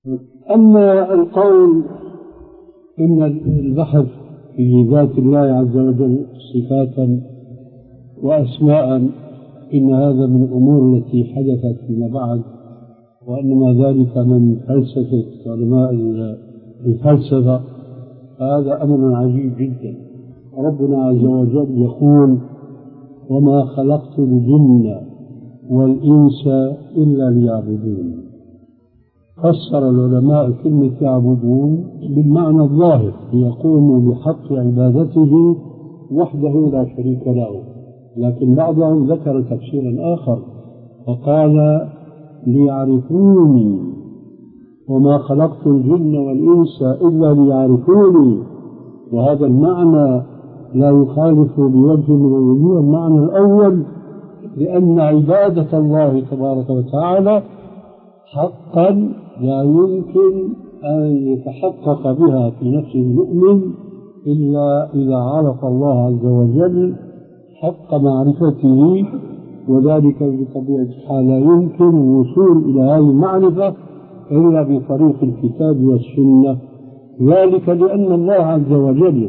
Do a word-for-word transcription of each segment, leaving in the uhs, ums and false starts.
أما القول إن البحث في ذات الله عز وجل صفاتا وأسماء إن هذا من الأمور التي حدثت فيما بعد، وإنما ذلك من فلسفة علماء الفلسفة، هذا أمر عجيب جدا. ربنا عز وجل يقول: وما خلقت الجن والإنس إلا ليعبدون. فسر العلماء كلمة يعبدون بالمعنى الظاهر، ليقوموا بحق عبادته وحده لا شريك له، لكن بعضهم ذكر تفسيرا آخر فقال: ليعرفوني وما خلقت الجن والإنس إلا ليعرفوني. وهذا المعنى لا يخالف بوجه من الوجوه المعنى الأول، لأن عبادة الله تبارك وتعالى حقا لا يمكن أن يتحقق بها في نفس المؤمن إلا إذا عرف الله عز وجل حق معرفته، وذلك بطبيعة الحال لا يمكن الوصول إلى هذه المعرفة إلا بطريق الكتاب والسنة. ذلك لأن الله عز وجل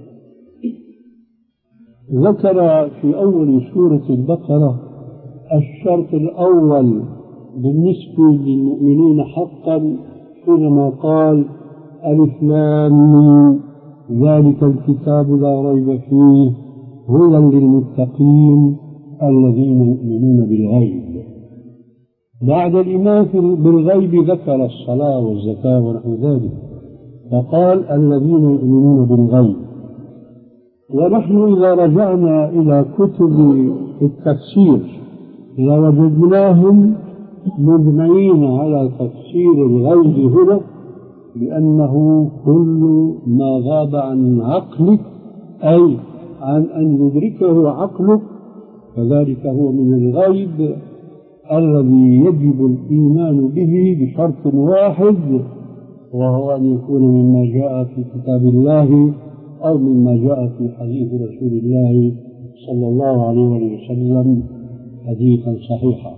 ذكر في أول سورة البقرة الشرط الأول بالنسبة للمؤمنين حقا حينما قال: ألف لام ميم ذلك الكتاب لا ريب فيه هدى للمتقين الذين يؤمنون بالغيب. بعد الإيمان بالغيب ذكر الصلاة والزكاة ونحو ذلك، فقال: الذين يؤمنون بالغيب. ونحن إذا رجعنا إلى كتب التفسير لوجدناهم مجمعين على تفسير الغيب هنا لأنه كل ما غاب عن عقلك، أي عن أن يدركه عقلك، فذلك هو من الغيب الذي يجب الإيمان به بشرط واحد، وهو أن يكون مما جاء في كتاب الله أو مما جاء في حديث رسول الله صلى الله عليه وسلم حديثا صحيحا.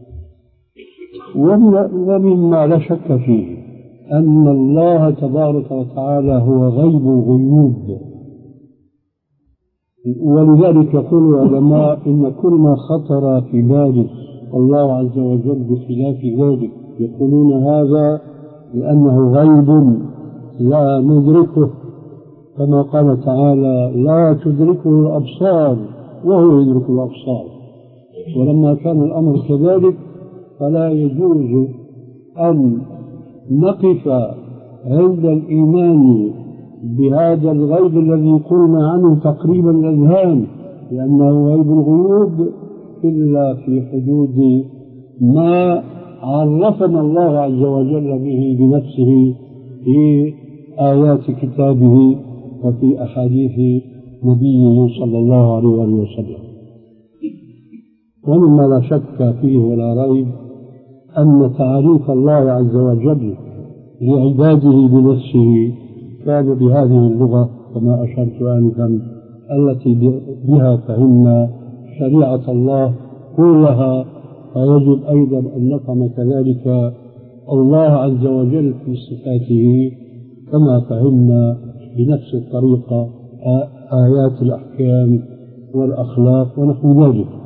ومما لا شك فيه أن الله تبارك وتعالى هو غيب الغيوب، ولذلك يقول العلماء: إن كل ما خطر في بالك الله عز وجل بخلاف ذلك يقولون هذا لأنه غيب لا ندركه، كما قال تعالى: لا تدركه الأبصار وهو يدرك الأبصار. ولما كان الأمر كذلك فلا يجوز أن نقف عند الإيمان بهذا الغيب الذي قلنا عنه تقريبا الأذهان، لأنه غيب الغيوب، إلا في حدود ما عرفنا الله عز وجل به بنفسه في آيات كتابه وفي أحاديث نبيه صلى الله عليه وسلم. ومما لا شك فيه ولا ريب أن تعريف الله عز وجل لعباده بنفسه كان بهذه اللغة كما أشرت آنفا، التي بها فهمنا شريعة الله كلها، فيجب أيضا أن نفهم كذلك الله عز وجل في صفاته كما فهمنا بنفس الطريقة آيات الأحكام والأخلاق ونحو ذلك.